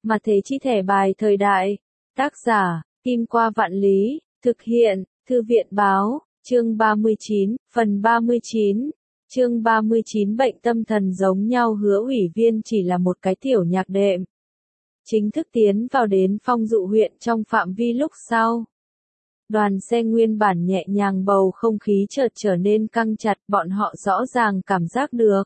Mà thế chi thẻ bài thời đại. Tác giả, Kim Qua Vạn Lý, thực hiện, Thư viện báo, chương 39, phần 39. Chương 39 bệnh tâm thần giống nhau Hứa ủy viên chỉ là một cái tiểu nhạc đệm. Chính thức tiến vào đến Phong Dụ huyện trong phạm vi lúc sau. Đoàn xe nguyên bản nhẹ nhàng bầu không khí chợt trở nên căng chặt, bọn họ rõ ràng cảm giác được.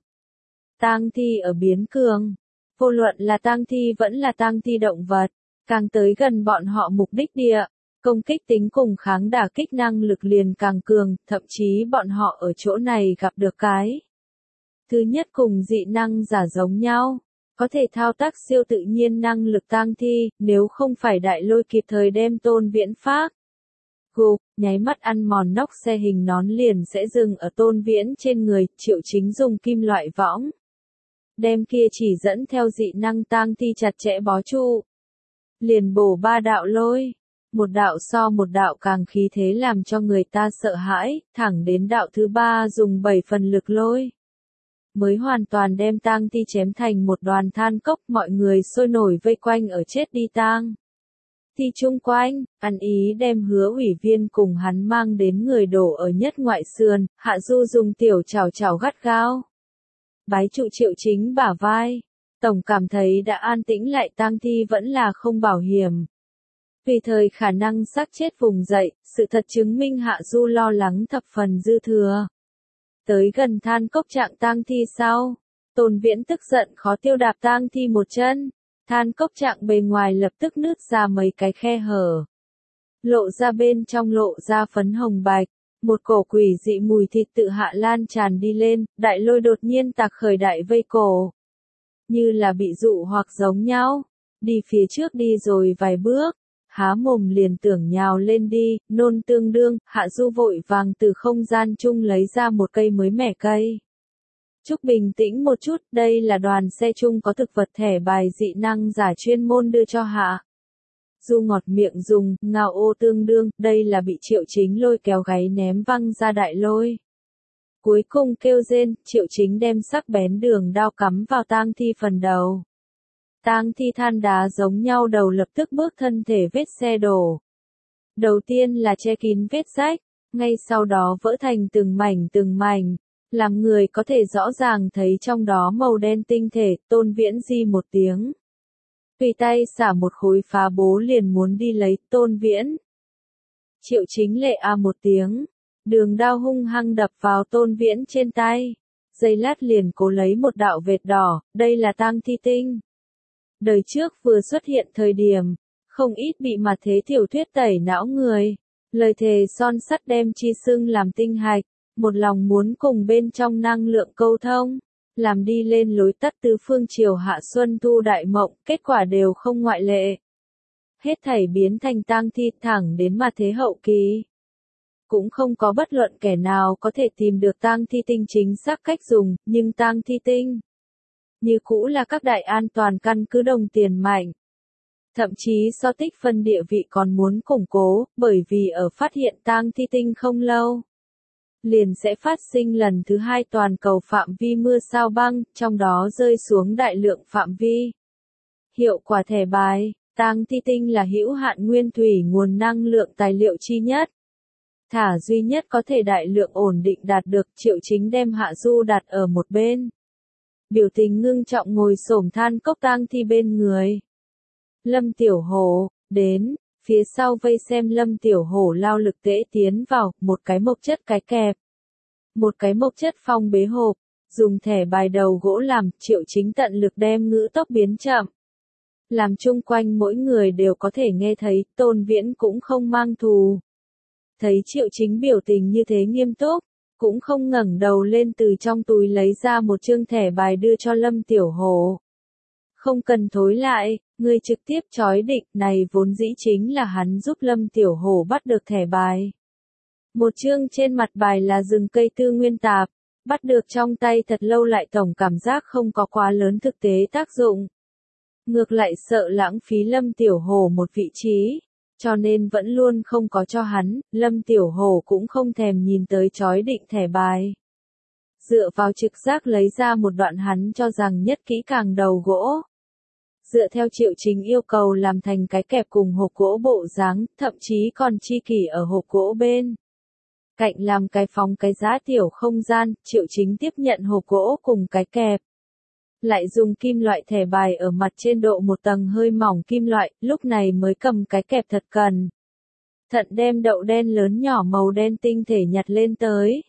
Tang thi ở biến cường. Vô luận là tang thi vẫn là tang thi động vật, càng tới gần bọn họ mục đích địa, công kích tính cùng kháng đả kích năng lực liền càng cường, thậm chí bọn họ ở chỗ này gặp được cái. Thứ nhất cùng dị năng giả giống nhau, có thể thao tác siêu tự nhiên năng lực tang thi, nếu không phải đại lôi kịp thời đem Tôn Viễn phát. Gục, nháy mắt ăn mòn nóc xe hình nón liền sẽ dừng ở Tôn Viễn trên người, Triệu Chính dùng kim loại võng. Đem kia chỉ dẫn theo dị năng tang thi chặt chẽ bó trụ. Liền bổ 3 đạo lôi. Một đạo so một đạo càng khí thế làm cho người ta sợ hãi, thẳng đến đạo thứ 3 dùng 7 phần lực lôi. Mới hoàn toàn đem tang thi chém thành một đoàn than cốc, mọi người sôi nổi vây quanh ở chết đi tang thi chung quanh, ăn ý đem Hứa ủy viên cùng hắn mang đến người đổ ở nhất ngoại sườn, Hạ Du dùng tiểu chảo chảo gắt gao. Bái trụ Triệu Chính bả vai. Tổng cảm thấy đã an tĩnh lại tang thi vẫn là không bảo hiểm. Vì thời khả năng xác chết vùng dậy, sự thật chứng minh Hạ Du lo lắng thập phần dư thừa. Tới gần than cốc trạng tang thi sau, Tôn Viễn tức giận khó tiêu đạp tang thi một chân. Than cốc trạng bề ngoài lập tức nứt ra mấy cái khe hở. Lộ ra bên trong lộ ra phấn hồng bạch. Một cổ quỷ dị mùi thịt tự hạ lan tràn đi lên, đại lôi đột nhiên tạc khởi đại vây cổ. Như là bị dụ hoặc giống nhau. Đi phía trước đi rồi vài bước. Há mồm liền tưởng nhào lên đi, nôn tương đương, Hạ Du vội vàng từ không gian chung lấy ra một cây mới mẻ cây. Chúc bình tĩnh một chút, đây là đoàn xe chung có thực vật thẻ bài dị năng giả chuyên môn đưa cho Hạ Du ngọt miệng dùng, ngao ô tương đương, đây là bị Triệu Chính lôi kéo gáy ném văng ra đại lôi. Cuối cùng kêu rên, Triệu Chính đem sắc bén đường đao cắm vào tang thi phần đầu. Tang thi than đá giống nhau đầu lập tức bước thân thể vết xe đổ. Đầu tiên là che kín vết rách, ngay sau đó vỡ thành từng mảnh, làm người có thể rõ ràng thấy trong đó màu đen tinh thể. Tôn Viễn di một tiếng. Tùy tay xả một khối phá bố liền muốn đi lấy Tôn Viễn. Triệu Chính lệ a một tiếng. Đường đao hung hăng đập vào Tôn Viễn trên tay. Giây lát liền cố lấy một đạo vệt đỏ, đây là tang thi tinh. Đời trước vừa xuất hiện thời điểm, không ít bị mặt thế tiểu thuyết tẩy não người. Lời thề son sắt đem chi xưng làm tinh hạch, một lòng muốn cùng bên trong năng lượng câu thông, làm đi lên lối tắt tứ phương triều hạ xuân thu đại mộng, kết quả đều không ngoại lệ. Hết thảy biến thành tang thi thẳng đến mặt thế hậu kỳ. Cũng không có bất luận kẻ nào có thể tìm được tang thi tinh chính xác cách dùng, nhưng tang thi tinh như cũ là các đại an toàn căn cứ đồng tiền mạnh. Thậm chí so tích phân địa vị còn muốn củng cố, bởi vì ở phát hiện tang thi tinh không lâu, liền sẽ phát sinh lần thứ 2 toàn cầu phạm vi mưa sao băng, trong đó rơi xuống đại lượng phạm vi. Hiệu quả thẻ bài, tang thi tinh là hữu hạn nguyên thủy nguồn năng lượng tài liệu chi nhất. Thả duy nhất có thể đại lượng ổn định đạt được. Triệu Chính đem Hạ Du đặt ở một bên. Biểu tình ngưng trọng ngồi xổm than cốc tang thi bên người. Lâm Tiểu Hổ, đến, phía sau vây xem Lâm Tiểu Hổ lao lực tễ tiến vào, một cái mộc chất cái kẹp. Một cái mộc chất phong bế hộp, dùng thẻ bài đầu gỗ làm, Triệu Chính tận lực đem ngữ tốc biến chậm. Làm chung quanh mỗi người đều có thể nghe thấy, Tôn Viễn cũng không mang thù. Thấy Triệu Chính biểu tình như thế nghiêm túc, cũng không ngẩng đầu lên từ trong túi lấy ra một chương thẻ bài đưa cho Lâm Tiểu Hổ. Không cần thối lại, người trực tiếp chói định, này vốn dĩ chính là hắn giúp Lâm Tiểu Hổ bắt được thẻ bài. Một chương trên mặt bài là rừng cây tư nguyên tạp, bắt được trong tay thật lâu lại tổng cảm giác không có quá lớn thực tế tác dụng. Ngược lại sợ lãng phí Lâm Tiểu Hổ một vị trí, cho nên vẫn luôn không có cho hắn. Lâm Tiểu Hổ cũng không thèm nhìn tới chói định thẻ bài. Dựa vào trực giác lấy ra một đoạn hắn cho rằng nhất kỹ càng đầu gỗ. dựa theo Triệu Chính yêu cầu làm thành cái kẹp cùng hộp gỗ bộ dáng, thậm chí còn chi kỷ ở hộp gỗ bên cạnh làm cái phóng cái giá tiểu không gian. Triệu Chính tiếp nhận hộp gỗ cùng cái kẹp, lại dùng kim loại thẻ bài ở mặt trên độ một tầng hơi mỏng kim loại, lúc này mới cầm cái kẹp thật cẩn thận đem đậu đen lớn nhỏ màu đen tinh thể nhặt lên tới,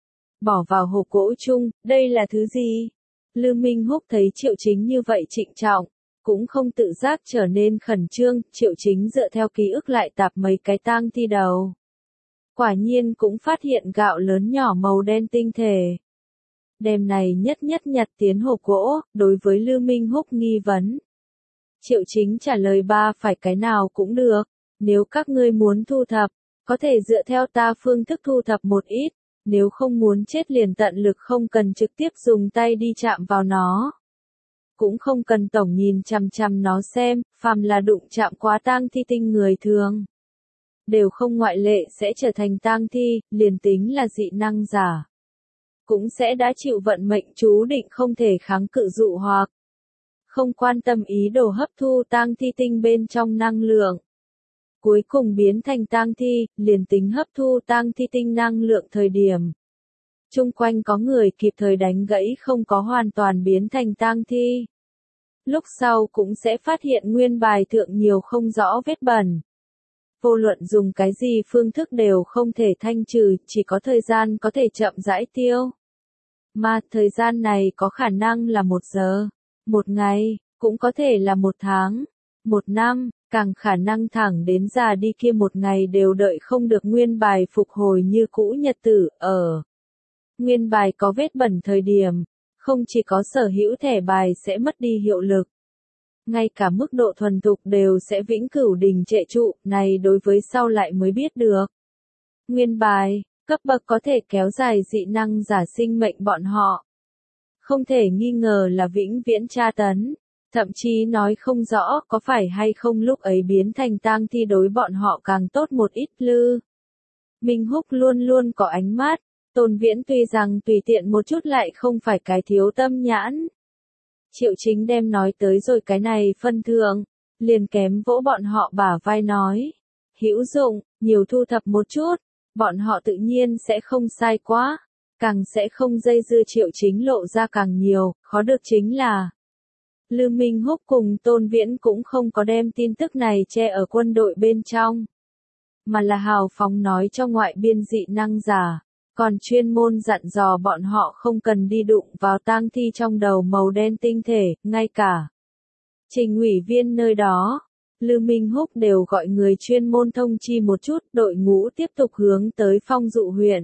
bỏ vào hộp gỗ chung. Đây là thứ gì? Lư Minh Húc thấy Triệu Chính như vậy trịnh trọng, cũng không tự giác trở nên khẩn trương. Triệu Chính dựa theo ký ức lại tạp mấy cái tang thi đầu, quả nhiên cũng phát hiện gạo lớn nhỏ màu đen tinh thể. Đem này nhất nhất nhặt tiến hộp gỗ. Đối với Lư Minh Húc nghi vấn, Triệu Chính trả lời ba phải cái nào cũng được, nếu các ngươi muốn thu thập, có thể dựa theo ta phương thức thu thập một ít, nếu không muốn chết liền tận lực không cần trực tiếp dùng tay đi chạm vào nó. Cũng không cần tổng nhìn chằm chằm nó xem, phàm là đụng chạm quá tang thi tinh người thường, đều không ngoại lệ sẽ trở thành tang thi, liền tính là dị năng giả, cũng sẽ đã chịu vận mệnh chú định không thể kháng cự dụ hoặc không quan tâm ý đồ hấp thu tang thi tinh bên trong năng lượng, cuối cùng biến thành tang thi. Liền tính hấp thu tang thi tinh năng lượng thời điểm, chung quanh có người kịp thời đánh gãy không có hoàn toàn biến thành tang thi, lúc sau cũng sẽ phát hiện nguyên bài thượng nhiều không rõ vết bẩn. Vô luận dùng cái gì phương thức đều không thể thanh trừ, chỉ có thời gian có thể chậm rãi tiêu. Mà thời gian này có khả năng là 1 giờ, 1 ngày, cũng có thể là 1 tháng, 1 năm, càng khả năng thẳng đến già đi kia 1 ngày đều đợi không được nguyên bài phục hồi như cũ nhật tử. Ở nguyên bài có vết bẩn thời điểm, không chỉ có sở hữu thẻ bài sẽ mất đi hiệu lực, ngay cả mức độ thuần thục đều sẽ vĩnh cửu đình trệ trụ. Này đối với sau lại mới biết được. Nguyên bài, cấp bậc có thể kéo dài dị năng giả sinh mệnh bọn họ, không thể nghi ngờ là vĩnh viễn tra tấn, thậm chí nói không rõ có phải hay không lúc ấy biến thành tang thi đối bọn họ càng tốt một ít. Lư Minh Húc luôn luôn có ánh mắt, Tôn Viễn tuy rằng tùy tiện một chút lại không phải cái thiếu tâm nhãn. Triệu Chính đem nói tới rồi cái này phân thượng, liền kém vỗ bọn họ bả vai nói, hữu dụng, nhiều thu thập một chút, bọn họ tự nhiên sẽ không sai quá, càng sẽ không dây dưa. Triệu Chính lộ ra càng nhiều, khó được chính là Lư Minh Húc cùng Tôn Viễn cũng không có đem tin tức này che ở quân đội bên trong, mà là hào phóng nói cho ngoại biên dị năng giả, còn chuyên môn dặn dò bọn họ không cần đi đụng vào tang thi trong đầu màu đen tinh thể. Ngay cả Trình ủy viên nơi đó, Lư Minh Húc đều gọi người chuyên môn thông chi một chút. Đội ngũ tiếp tục hướng tới Phong Dụ huyện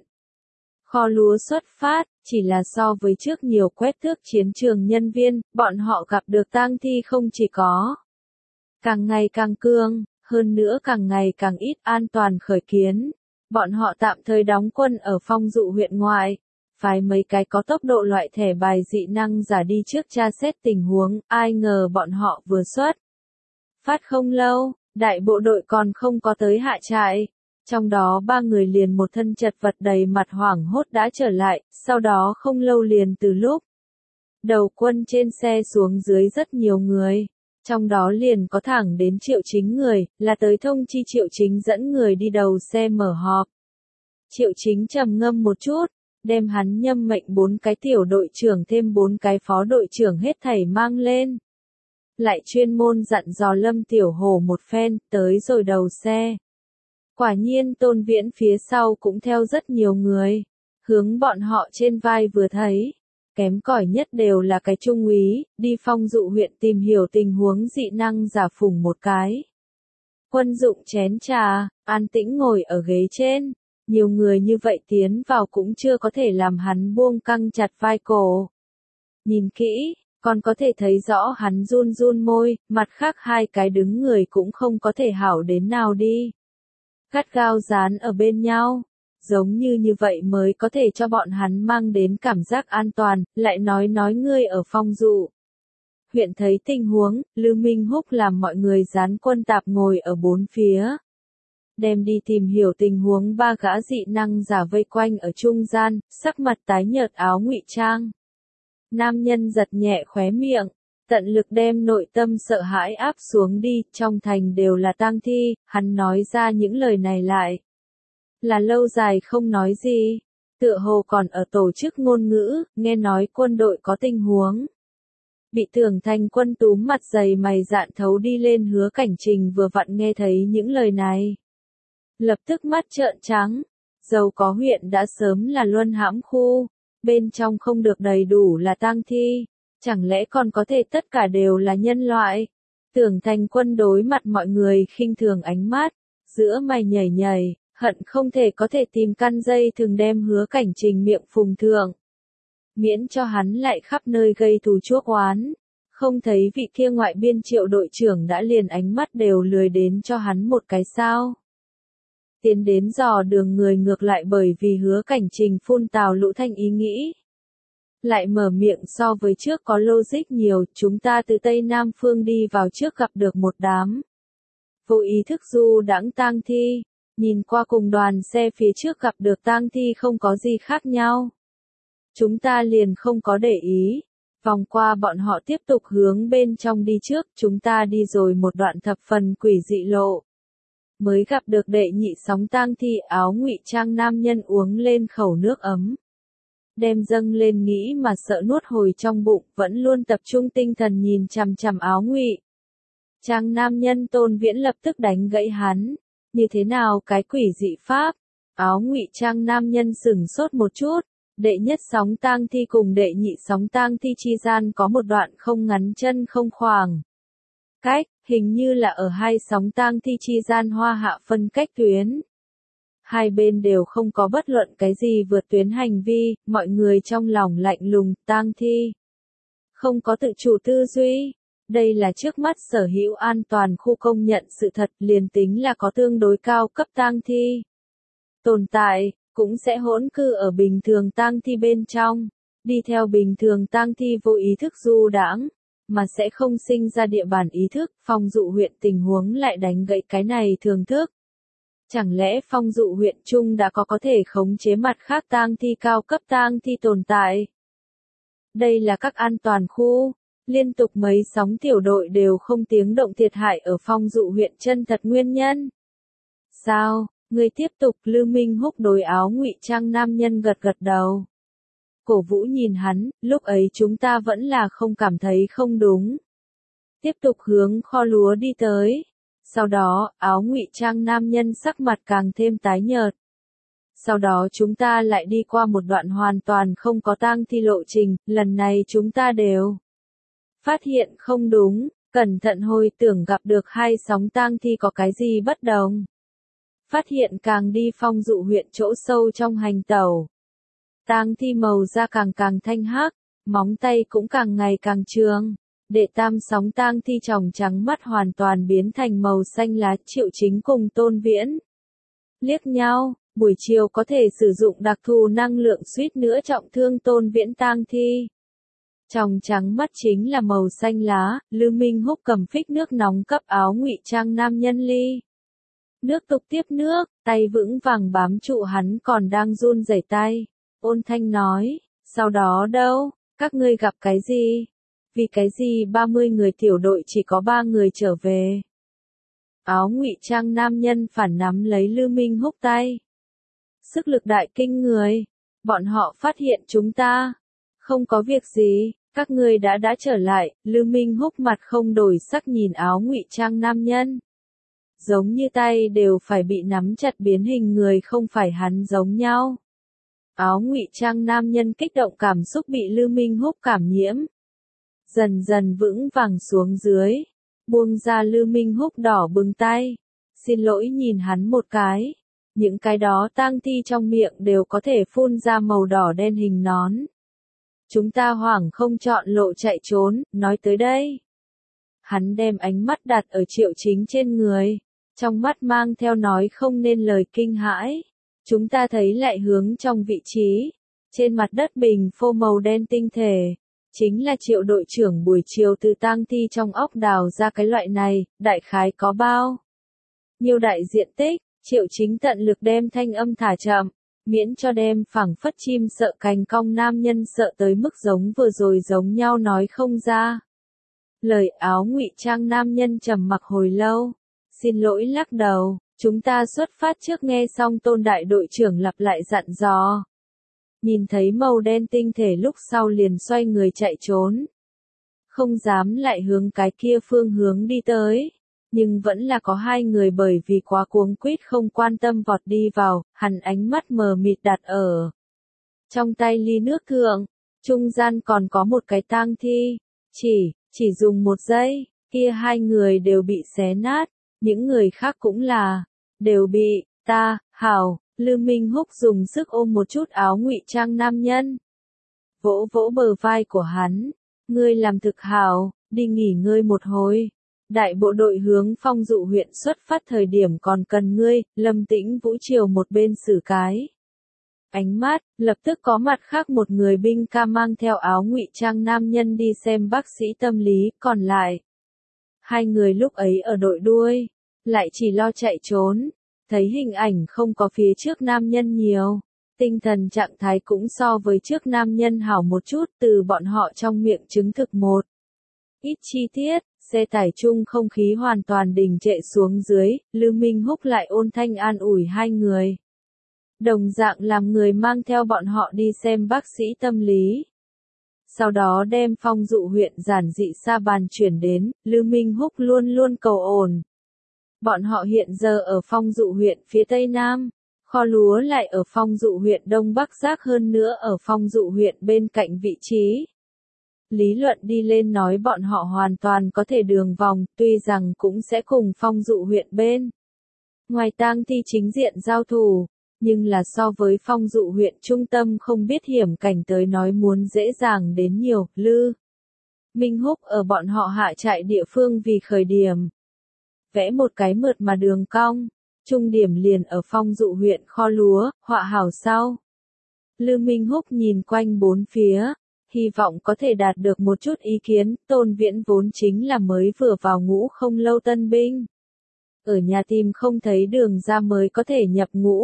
kho lúa xuất phát. Chỉ là so với trước nhiều quét thước chiến trường nhân viên, bọn họ gặp được tang thi không chỉ có càng ngày càng cương, hơn nữa càng ngày càng ít. An toàn khởi kiến, bọn họ tạm thời đóng quân ở Phong Dụ huyện ngoại, phái mấy cái có tốc độ loại thẻ bài dị năng giả đi trước tra xét tình huống. Ai ngờ bọn họ vừa xuất phát không lâu, đại bộ đội còn không có tới hạ trại, trong đó 3 người liền một thân chật vật đầy mặt hoảng hốt đã trở lại. Sau đó không lâu liền từ lúc đầu quân trên xe xuống dưới rất nhiều người, trong đó liền có thẳng đến Triệu Chính người, là tới thông chi Triệu Chính dẫn người đi đầu xe mở họp. Triệu Chính trầm ngâm một chút, đem hắn nhâm mệnh 4 cái tiểu đội trưởng thêm 4 cái phó đội trưởng hết thảy mang lên. Lại chuyên môn dặn dò Lâm Tiểu Hồ một phen. Tới rồi đầu xe, quả nhiên Tôn Viễn phía sau cũng theo rất nhiều người, hướng bọn họ trên vai vừa thấy, kém cỏi nhất đều là cái trung úy, đi Phong Dụ huyện tìm hiểu tình huống dị năng giả phủng một cái quân dụng chén trà, an tĩnh ngồi ở ghế trên. Nhiều người như vậy tiến vào cũng chưa có thể làm hắn buông căng chặt vai cổ. Nhìn kỹ, còn có thể thấy rõ hắn run run môi, mặt khác 2 cái đứng người cũng không có thể hảo đến nào đi. Gắt gao dán ở bên nhau, giống như vậy mới có thể cho bọn hắn mang đến cảm giác an toàn. Lại nói ngươi ở Phong Dụ huyện thấy tình huống, Lư Minh Húc làm mọi người dán quân tạp ngồi ở 4 phía, đem đi tìm hiểu tình huống. 3 gã dị năng giả vây quanh ở trung gian, sắc mặt tái nhợt, áo ngụy trang. Nam nhân giật nhẹ khóe miệng, Tận lực đem nội tâm sợ hãi áp xuống đi, trong thành đều là tang thi, hắn nói ra những lời này lại. Là lâu dài không nói gì, tựa hồ còn ở tổ chức ngôn ngữ, nghe nói quân đội có tình huống. Bị Tưởng Thành Quân túm mặt dày mày dạn thấu đi lên Hứa Cảnh Trình vừa vặn nghe thấy những lời này. Lập tức mắt trợn trắng, dầu có huyện đã sớm là luân hãm khu, bên trong không được đầy đủ là tang thi, chẳng lẽ còn có thể tất cả đều là nhân loại? Tưởng Thành Quân đối mặt mọi người khinh thường ánh mắt, giữa mày nhảy nhảy, hận không thể có thể tìm căn dây thường đem Hứa Cảnh Trình miệng phùng thượng. Miễn cho hắn lại khắp nơi gây thù chuốc oán. Không thấy vị kia ngoại biên Triệu đội trưởng đã liền ánh mắt đều lười đến cho hắn một cái sao. Tiến đến dò đường người ngược lại bởi vì Hứa Cảnh Trình phun tào lũ thanh ý nghĩ. Lại mở miệng so với trước có logic nhiều, chúng ta từ Tây Nam Phương đi vào trước gặp được một đám. Vô ý thức du đãng tang thi, nhìn qua cùng đoàn xe phía trước gặp được tang thi không có gì khác nhau. Chúng ta liền không có để ý, vòng qua bọn họ tiếp tục hướng bên trong đi trước, chúng ta đi rồi một đoạn thập phần quỷ dị lộ. Mới gặp được đệ nhị sóng tang thi áo ngụy trang nam nhân uống lên khẩu nước ấm. Đem dâng lên nghĩ mà sợ nuốt hồi trong bụng, vẫn luôn tập trung tinh thần nhìn chằm chằm áo ngụy trang nam nhân. Tôn Viễn lập tức đánh gãy hắn. Như thế nào cái quỷ dị pháp? Áo ngụy trang nam nhân sửng sốt một chút. Đệ nhất sóng tang thi cùng đệ nhị sóng tang thi chi gian có một đoạn không ngắn chân không khoảng cách, hình như là ở hai sóng tang thi chi gian hoa hạ phân cách tuyến. Hai bên đều không có bất luận cái gì vượt tuyến hành vi, mọi người trong lòng lạnh lùng, tang thi không có tự chủ tư duy. Đây là trước mắt sở hữu an toàn khu công nhận sự thật, liền tính là có tương đối cao cấp tang thi tồn tại, cũng sẽ hỗn cư ở bình thường tang thi bên trong, đi theo bình thường tang thi vô ý thức du đãng, mà sẽ không sinh ra địa bàn ý thức. Phong Dụ huyện tình huống lại đánh gãy cái này thường thức. Chẳng lẽ Phong Dụ huyện chung đã có thể khống chế mặt khác tang thi cao cấp tang thi tồn tại? Đây là các an toàn khu, liên tục mấy sóng tiểu đội đều không tiếng động thiệt hại ở Phong Dụ huyện chân thật nguyên nhân. Sao? Người tiếp tục. Lưu Minh Húc đối áo ngụy trang nam nhân gật gật đầu. Cổ vũ nhìn hắn, lúc ấy chúng ta vẫn là không cảm thấy không đúng. Tiếp tục hướng kho lúa đi tới. Sau đó, áo ngụy trang nam nhân sắc mặt càng thêm tái nhợt. Sau đó chúng ta lại đi qua một đoạn hoàn toàn không có tang thi lộ trình, lần này chúng ta đều phát hiện không đúng, cẩn thận hồi tưởng gặp được hai sóng tang thi có cái gì bất đồng. Phát hiện càng đi Phong Dụ huyện chỗ sâu trong hành tẩu. Tang thi màu da càng thanh hắc, móng tay cũng càng ngày càng trường. Đệ tam sóng tang thi tròng trắng mắt hoàn toàn biến thành màu xanh lá. Triệu Chính cùng Tôn Viễn liếc nhau, buổi chiều có thể sử dụng đặc thù năng lượng suýt nữa trọng thương Tôn Viễn tang thi. Tròng trắng mắt chính là màu xanh lá. Lưu Minh Húc cầm phích nước nóng cấp áo ngụy trang nam nhân ly nước tục tiếp nước, tay vững vàng bám trụ hắn còn đang run rẩy tay. Ôn Thanh nói, sau đó đâu, các ngươi gặp cái gì? Vì cái gì 30 người tiểu đội chỉ có 3 người trở về? Áo ngụy trang nam nhân phản nắm lấy Lưu Minh Húc tay. Sức lực đại kinh người, bọn họ phát hiện chúng ta. Không có việc gì, các ngươi đã trở lại. Lưu Minh Húc mặt không đổi sắc nhìn áo ngụy trang nam nhân. Giống như tay đều phải bị nắm chặt biến hình người không phải hắn giống nhau. Áo ngụy trang nam nhân kích động cảm xúc bị Lưu Minh Húc cảm nhiễm. Dần dần vững vàng xuống dưới. Buông ra Lưu Minh Húc đỏ bừng tay. Xin lỗi nhìn hắn một cái. Những cái đó tang thi trong miệng đều có thể phun ra màu đỏ đen hình nón. Chúng ta hoảng không chọn lộ chạy trốn, nói tới đây. Hắn đem ánh mắt đặt ở Triệu Chính trên người. Trong mắt mang theo nói không nên lời kinh hãi. Chúng ta thấy lại hướng trong vị trí. Trên mặt đất bình phô màu đen tinh thể. Chính là Triệu đội trưởng buổi chiều từ tang thi trong óc đào ra cái loại này, đại khái có bao nhiêu đại diện tích. Triệu Chính tận lực đem thanh âm thả chậm, miễn cho đem phảng phất chim sợ cành cong nam nhân sợ tới mức giống vừa rồi giống nhau nói không ra. Lời áo ngụy trang nam nhân trầm mặc hồi lâu. Xin lỗi lắc đầu, chúng ta xuất phát trước. Nghe xong Tôn đại đội trưởng lặp lại dặn dò. Nhìn thấy màu đen tinh thể lúc sau liền xoay người chạy trốn. Không dám lại hướng cái kia phương hướng đi tới. Nhưng vẫn là có hai người bởi vì quá cuống quýt không quan tâm vọt đi vào, hắn ánh mắt mờ mịt đặt ở trong tay ly nước thượng, trung gian còn có một cái tang thi, chỉ dùng một giây, kia hai người đều bị xé nát, những người khác cũng là, đều bị, hảo, Lư Minh Húc dùng sức ôm một chút áo ngụy trang nam nhân. Vỗ vỗ bờ vai của hắn, ngươi làm thực hảo, đi nghỉ ngơi một hồi. Đại bộ đội hướng Phong Dụ huyện xuất phát thời điểm còn cần ngươi, Lâm Tĩnh Vũ chiều một bên xử cái. Ánh mắt, lập tức có mặt khác một người binh ca mang theo áo ngụy trang nam nhân đi xem bác sĩ tâm lý, còn lại. Hai người lúc ấy ở đội đuôi, lại chỉ lo chạy trốn, thấy hình ảnh không có phía trước nam nhân nhiều. Tinh thần trạng thái cũng so với trước nam nhân hảo một chút, từ bọn họ trong miệng chứng thực một ít chi tiết, xe tải chung không khí hoàn toàn đình trệ xuống dưới, Lư Minh Húc lại ôn thanh an ủi hai người. Đồng dạng làm người mang theo bọn họ đi xem bác sĩ tâm lý. Sau đó đem Phong Dụ huyện giản dị Sa Bàn chuyển đến, Lư Minh Húc luôn luôn cầu ổn. Bọn họ hiện giờ ở Phong Dụ huyện phía tây nam, kho lúa lại ở Phong Dụ huyện đông bắc giác, hơn nữa ở Phong Dụ huyện bên cạnh vị trí. Lý luận đi lên nói bọn họ hoàn toàn có thể đường vòng, tuy rằng cũng sẽ cùng Phong Dụ huyện bên ngoài tang thi chính diện giao thủ, nhưng là so với Phong Dụ huyện trung tâm không biết hiểm cảnh tới nói muốn dễ dàng đến nhiều. Lư Minh Húc ở bọn họ hạ trại địa phương vì khởi điểm, vẽ một cái mượt mà đường cong, trung điểm liền ở Phong Dụ huyện kho lúa, họa hảo sau. Lư Minh Húc nhìn quanh bốn phía, hy vọng có thể đạt được một chút ý kiến. Tôn Viễn vốn chính là mới vừa vào ngũ không lâu tân binh, ở nhà tìm không thấy đường ra mới có thể nhập ngũ.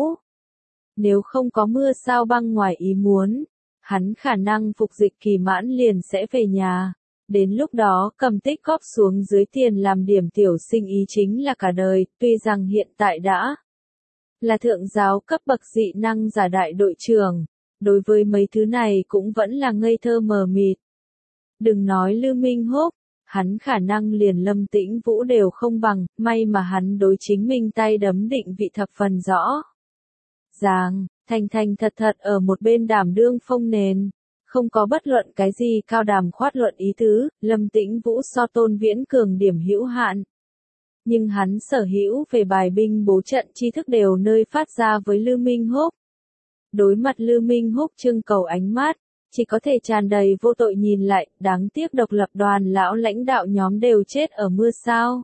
Nếu không có mưa sao băng ngoài ý muốn, hắn khả năng phục dịch kỳ mãn liền sẽ về nhà. Đến lúc đó cầm tích góp xuống dưới tiền làm điểm tiểu sinh ý chính là cả đời, tuy rằng hiện tại đã là thượng giáo cấp bậc dị năng giả đại đội trưởng, đối với mấy thứ này cũng vẫn là ngây thơ mờ mịt. Đừng nói Lư Minh Húc, hắn khả năng liền Lâm Tĩnh Vũ đều không bằng, may mà hắn đối chính mình tay đấm định vị thập phần rõ ràng, thành thành thật thật ở một bên đảm đương phông nền. Không có bất luận cái gì cao đàm khoát luận ý tứ, Lâm Tĩnh Vũ so Tôn Viễn cường điểm hữu hạn. Nhưng hắn sở hữu về bài binh bố trận tri thức đều nơi phát ra với Lư Minh Húc. Đối mặt Lư Minh Húc trưng cầu ánh mắt, chỉ có thể tràn đầy vô tội nhìn lại, đáng tiếc độc lập đoàn lão lãnh đạo nhóm đều chết ở mưa sao.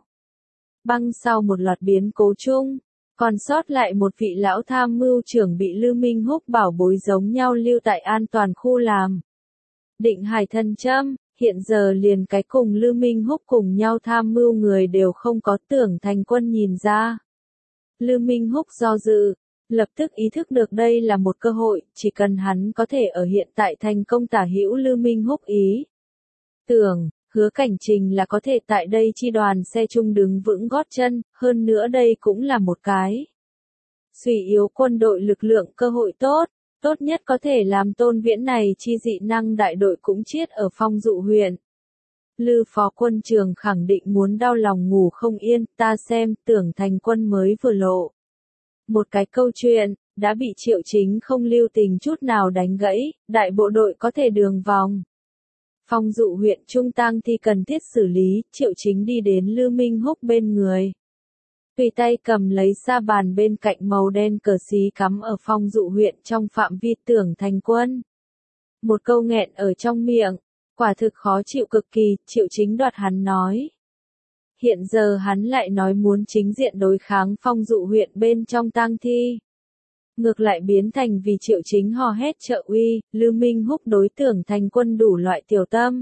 Băng sau một loạt biến cố chung, còn sót lại một vị lão tham mưu trưởng bị Lư Minh Húc bảo bối giống nhau lưu tại an toàn khu làm. Định Hải Thần Châm, hiện giờ liền cái cùng Lư Minh Húc cùng nhau tham mưu người đều không có. Tưởng Thành Quân nhìn ra. Lư Minh Húc do dự, lập tức ý thức được đây là một cơ hội, chỉ cần hắn có thể ở hiện tại thành công tả hữu Lư Minh Húc ý tưởng, Hứa Cảnh Trình là có thể tại đây chi đoàn xe chung đứng vững gót chân, hơn nữa đây cũng là một cái suy yếu quân đội lực lượng cơ hội tốt, tốt nhất có thể làm Tôn Viễn này chi dị năng đại đội cũng chết ở Phong Dụ huyện. Lư phó quân trường khẳng định muốn đau lòng ngủ không yên, ta xem, Tưởng Thành Quân mới vừa lộ một cái câu chuyện, đã bị Triệu Chính không lưu tình chút nào đánh gãy, đại bộ đội có thể đường vòng. Phong Dụ huyện trung tang thi cần thiết xử lý, Triệu Chính đi đến Lư Minh Húc bên người. Tùy tay cầm lấy sa bàn bên cạnh màu đen cờ xí cắm ở Phong Dụ huyện trong phạm vi. Tưởng Thành Quân. Một câu nghẹn ở trong miệng, quả thực khó chịu cực kỳ, Triệu Chính đoạt hắn nói. Hiện giờ hắn lại nói muốn chính diện đối kháng Phong Dụ huyện bên trong tang thi. Ngược lại biến thành vì Triệu Chính hò hét trợ uy, Lư Minh Húc đối Tưởng Thành Quân đủ loại tiểu tâm.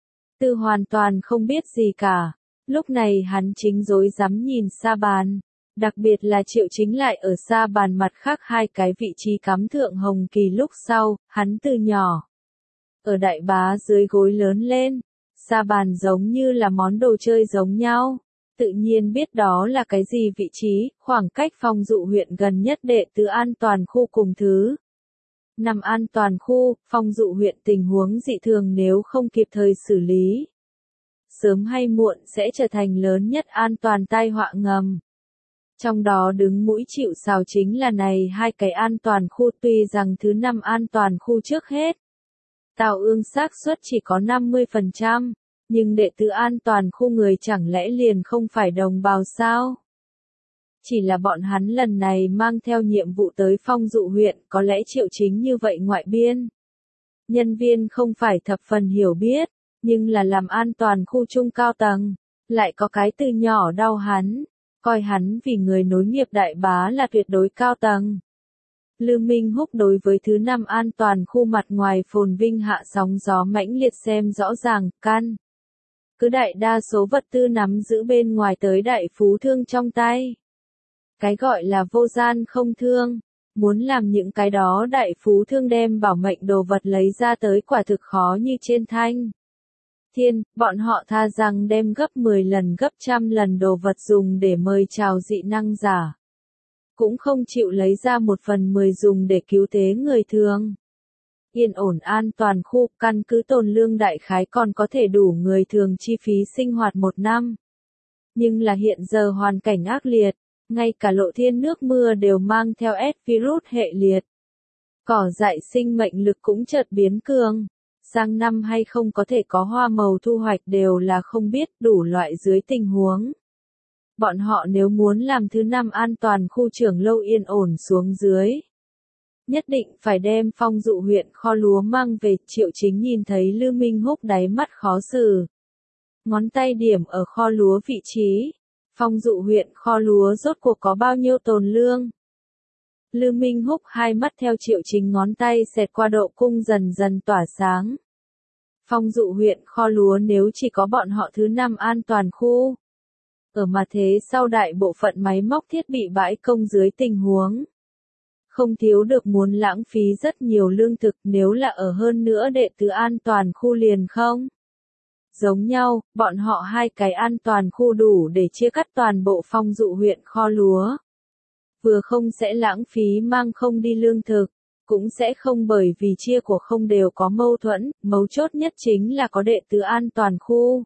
Tư hoàn toàn không biết gì cả. Lúc này hắn chính rối rắm nhìn sa bàn. Đặc biệt là Triệu Chính lại ở sa bàn mặt khác hai cái vị trí cắm thượng hồng kỳ lúc sau, hắn từ nhỏ ở đại bá dưới gối lớn lên. ra bàn giống như là món đồ chơi giống nhau. Tự nhiên biết đó là cái gì vị trí, khoảng cách Phong Dụ huyện gần nhất đệ tứ an toàn khu cùng thứ 5 an toàn khu, Phong Dụ huyện tình huống dị thường nếu không kịp thời xử lý. Sớm hay muộn sẽ trở thành lớn nhất an toàn tai họa ngầm. Trong đó đứng mũi chịu sào chính là này hai cái an toàn khu, tuy rằng thứ 5 an toàn khu trước hết. Tào Ương xác suất chỉ có 50%, nhưng đệ tứ an toàn khu người chẳng lẽ liền không phải đồng bào sao? Chỉ là bọn hắn lần này mang theo nhiệm vụ tới Phong Dụ huyện, có lẽ triệu chính như vậy ngoại biên. Nhân viên không phải thập phần hiểu biết, nhưng là làm an toàn khu trung cao tầng, lại có cái từ nhỏ đau hắn, coi hắn vì người nối nghiệp đại bá là tuyệt đối cao tầng. Lưu Minh Húc đối với thứ 5 an toàn khu mặt ngoài phồn vinh hạ sóng gió mãnh liệt xem rõ ràng, căn. Cứ đại đa số vật tư nắm giữ bên ngoài tới đại phú thương trong tay. Cái gọi là vô gian không thương, muốn làm những cái đó đại phú thương đem bảo mệnh đồ vật lấy ra tới quả thực khó như trên thanh. Thiên, bọn họ tha rằng đem gấp 10 lần gấp trăm lần đồ vật dùng để mời chào dị năng giả. Cũng không chịu lấy ra 1/10 dùng để cứu tế người thường. Yên ổn an toàn khu, căn cứ tồn lương đại khái còn có thể đủ người thường chi phí sinh hoạt 1 năm. Nhưng là hiện giờ hoàn cảnh ác liệt, ngay cả lộ thiên nước mưa đều mang theo virus hệ liệt. Cỏ dại sinh mệnh lực cũng chợt biến cường. Sang năm hay không có thể có hoa màu thu hoạch đều là không biết, đủ loại dưới tình huống. Bọn họ nếu muốn làm thứ 5 an toàn khu trưởng lâu yên ổn xuống dưới. Nhất định phải đem Phong Dụ huyện kho lúa mang về. Triệu Chính nhìn thấy Lưu Minh Húc đáy mắt khó xử. Ngón tay điểm ở kho lúa vị trí. Phong Dụ huyện kho lúa rốt cuộc có bao nhiêu tồn lương? Lưu Minh Húc hai mắt theo Triệu Chính ngón tay xẹt qua độ cung dần dần tỏa sáng. Phong Dụ huyện kho lúa nếu chỉ có bọn họ thứ 5 an toàn khu. Ở mà thế sau đại bộ phận máy móc thiết bị bãi công dưới tình huống. Không thiếu được muốn lãng phí rất nhiều lương thực, nếu là ở hơn nữa đệ tứ an toàn khu liền không. Giống nhau, bọn họ hai cái an toàn khu đủ để chia cắt toàn bộ Phong Dụ huyện kho lúa. Vừa không sẽ lãng phí mang không đi lương thực, cũng sẽ không bởi vì chia của không đều có mâu thuẫn, mấu chốt nhất chính là có đệ tứ an toàn khu.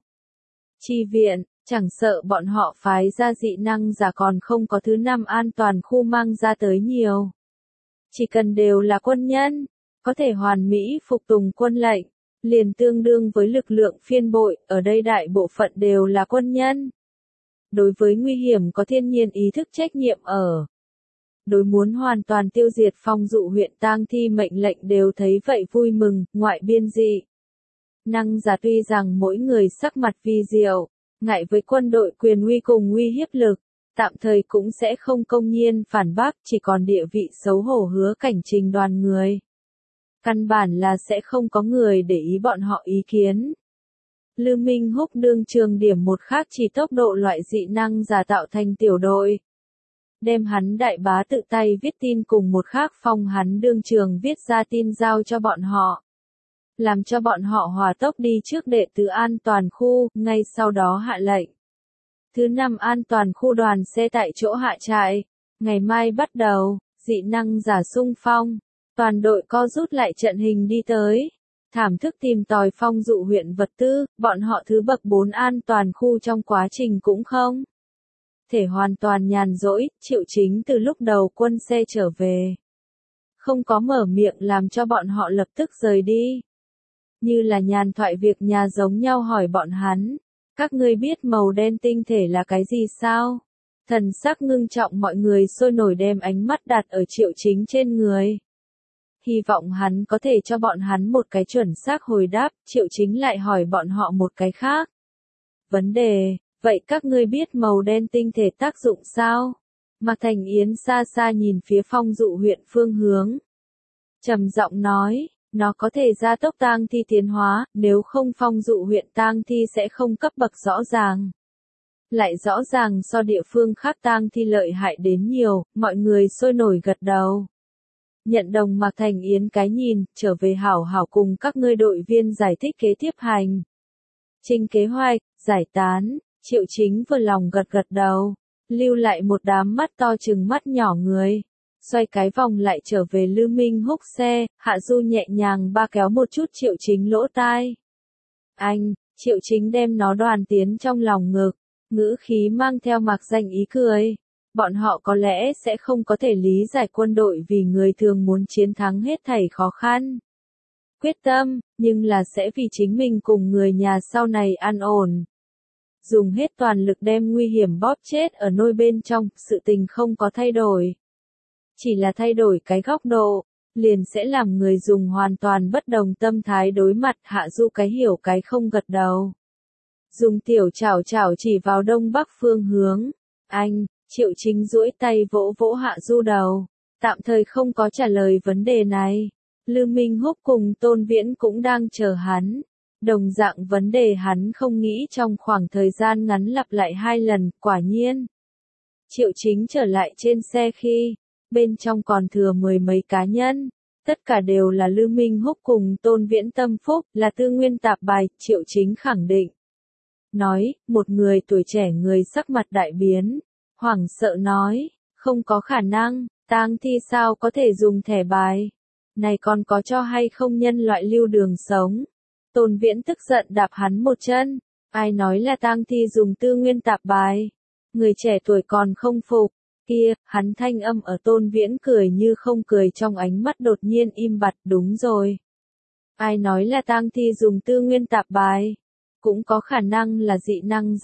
Chi viện, chẳng sợ bọn họ phái ra dị năng giả còn không có thứ 5 an toàn khu mang ra tới nhiều. Chỉ cần đều là quân nhân, có thể hoàn mỹ phục tùng quân lệnh, liền tương đương với lực lượng phiên bội, ở đây đại bộ phận đều là quân nhân. Đối với nguy hiểm có thiên nhiên ý thức trách nhiệm ở. Đối muốn hoàn toàn tiêu diệt Phong Dụ huyện tang thi mệnh lệnh đều thấy vậy vui mừng, ngoại biên dị. Năng giả tuy rằng mỗi người sắc mặt vi diệu, ngại với quân đội quyền uy cùng uy hiếp lực, tạm thời cũng sẽ không công nhiên phản bác, chỉ còn địa vị xấu hổ hứa cảnh trình đoàn người. Căn bản là sẽ không có người để ý bọn họ ý kiến. Lưu Minh Húc đương trường điểm một khác chỉ tốc độ loại dị năng giả tạo thành tiểu đội. Đem hắn đại bá tự tay viết tin cùng một khác phong hắn đương trường viết ra tin giao cho bọn họ. Làm cho bọn họ hòa tốc đi trước đệ tứ an toàn khu, ngay sau đó hạ lệnh. Thứ 5 an toàn khu đoàn xe tại chỗ hạ trại. Ngày mai bắt đầu, dị năng giả xung phong. Toàn đội co rút lại trận hình đi tới. Thảm thức tìm tòi Phong Dụ huyện vật tư, bọn họ thứ bậc 4 an toàn khu trong quá trình cũng không thể hoàn toàn nhàn rỗi. Triệu Chính từ lúc đầu quân xe trở về, không có mở miệng làm cho bọn họ lập tức rời đi. Như là nhàn thoại việc nhà giống nhau hỏi bọn hắn, các ngươi biết màu đen tinh thể là cái gì sao? Thần sắc ngưng trọng mọi người sôi nổi đem ánh mắt đặt ở Triệu Chính trên người. Hy vọng hắn có thể cho bọn hắn một cái chuẩn xác hồi đáp. Triệu Chính lại hỏi bọn họ một cái khác. Vấn đề, vậy các ngươi biết màu đen tinh thể tác dụng sao? Mạc Thành Yến xa xa nhìn phía Phong Dụ huyện phương hướng. Trầm giọng nói, nó có thể gia tốc tang thi tiến hóa, nếu không Phong Dụ huyện tang thi sẽ không cấp bậc rõ ràng. Lại rõ ràng so địa phương khác tang thi lợi hại đến nhiều, mọi người sôi nổi gật đầu. Nhận đồng Mạc Thành Yến cái nhìn, trở về hảo hảo cùng các ngươi đội viên giải thích kế tiếp hành. Trình kế hoạch, giải tán, Triệu Chính vừa lòng gật gật đầu, lưu lại một đám mắt to chừng mắt nhỏ người. Xoay cái vòng lại trở về Lư Minh Húc xe, Hạ Du nhẹ nhàng ba kéo một chút Triệu Chính lỗ tai. Anh, Triệu Chính đem nó đoàn tiến trong lòng ngực, ngữ khí mang theo mạc danh ý cười. Bọn họ có lẽ sẽ không có thể lý giải quân đội vì người thường muốn chiến thắng hết thảy khó khăn. Quyết tâm, nhưng là sẽ vì chính mình cùng người nhà sau này an ổn. Dùng hết toàn lực đem nguy hiểm bóp chết ở nôi bên trong, sự tình không có thay đổi. Chỉ là thay đổi cái góc độ, liền sẽ làm người dùng hoàn toàn bất đồng tâm thái đối mặt. Hạ Du cái hiểu cái không gật đầu. Dùng tiểu chảo chảo chỉ vào đông bắc phương hướng. Anh, Triệu Chính duỗi tay vỗ vỗ Hạ Du đầu. Tạm thời không có trả lời vấn đề này. Lư Minh Húc cùng Tôn Viễn cũng đang chờ hắn. Đồng dạng vấn đề hắn không nghĩ trong khoảng thời gian ngắn lặp lại 2 lần, quả nhiên. Triệu Chính trở lại trên xe khi, bên trong còn thừa 10 mấy cá nhân. Tất cả đều là Lư Minh Húc cùng Tôn Viễn tâm phúc, là tư nguyên tạp bài, Triệu Chính khẳng định. Nói, một người tuổi trẻ người sắc mặt đại biến, hoảng sợ nói, không có khả năng, tang thi sao có thể dùng thẻ bài, này còn có cho hay không nhân loại lưu đường sống. Tôn Viễn tức giận đạp hắn một chân, ai nói là tang thi dùng tư nguyên tạp bài, người trẻ tuổi còn không phục, kia, hắn thanh âm ở Tôn Viễn cười như không cười trong ánh mắt đột nhiên im bặt, đúng rồi. Ai nói là tang thi dùng tư nguyên tạp bài? Cũng có khả năng là dị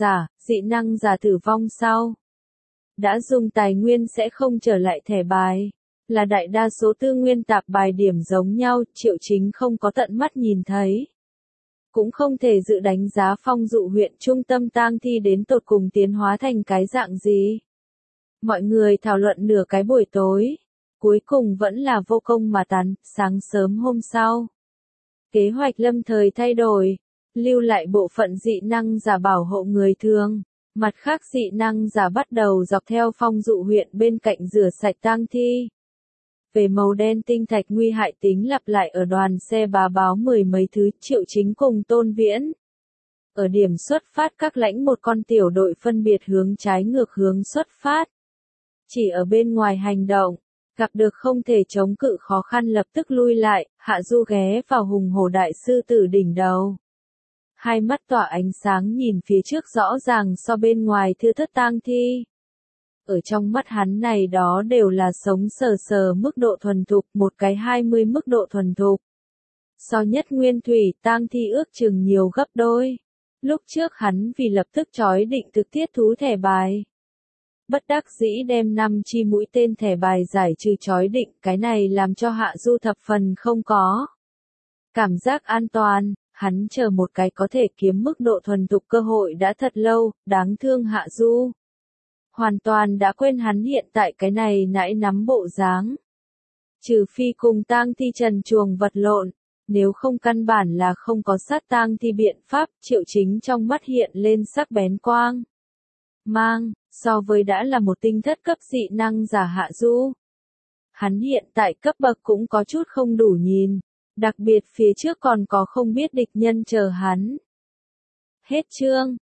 năng giả tử vong sau. Đã dùng tài nguyên sẽ không trở lại thẻ bài. Là đại đa số tư nguyên tạp bài điểm giống nhau, Triệu Chính không có tận mắt nhìn thấy. Cũng không thể dự đánh giá Phong Dụ huyện trung tâm tang thi đến tột cùng tiến hóa thành cái dạng gì. Mọi người thảo luận nửa cái buổi tối. Cuối cùng vẫn là vô công mà tán, sáng sớm hôm sau. Kế hoạch lâm thời thay đổi. Lưu lại bộ phận dị năng giả bảo hộ người thường, mặt khác dị năng giả bắt đầu dọc theo Phong Dụ huyện bên cạnh rửa sạch tang thi. Về màu đen tinh thạch nguy hại tính lặp lại ở đoàn xe bá báo 10 mấy thứ. Triệu Chính cùng Tôn Viễn. Ở điểm xuất phát các lãnh một con tiểu đội phân biệt hướng trái ngược hướng xuất phát. Chỉ ở bên ngoài hành động, gặp được không thể chống cự khó khăn lập tức lui lại, Hạ Du ghé vào hùng hổ đại sư tử đỉnh đầu. Hai mắt tỏa ánh sáng nhìn phía trước rõ ràng so bên ngoài thưa thất tang thi. Ở trong mắt hắn này đó đều là sống sờ sờ mức độ thuần thục, một cái 20 mức độ thuần thục. So nhất nguyên thủy tang thi ước chừng nhiều gấp đôi. Lúc trước hắn vì lập tức chói định thực tiết thú thẻ bài. Bất đắc dĩ đem 5 chi mũi tên thẻ bài giải trừ chói định, cái này làm cho Hạ Du thập phần không có cảm giác an toàn. Hắn chờ một cái có thể kiếm mức độ thuần thục cơ hội đã thật lâu, đáng thương Hạ Du. Hoàn toàn đã quên hắn hiện tại cái này nãy nắm bộ dáng. Trừ phi cùng tang thi trần truồng vật lộn, nếu không căn bản là không có sát tang thi biện pháp. Triệu Chính trong mắt hiện lên sắc bén quang. Mang, so với đã là một tinh thất cấp dị năng giả Hạ Du. Hắn hiện tại cấp bậc cũng có chút không đủ nhìn. Đặc biệt phía trước còn có không biết địch nhân chờ hắn. Hết chương.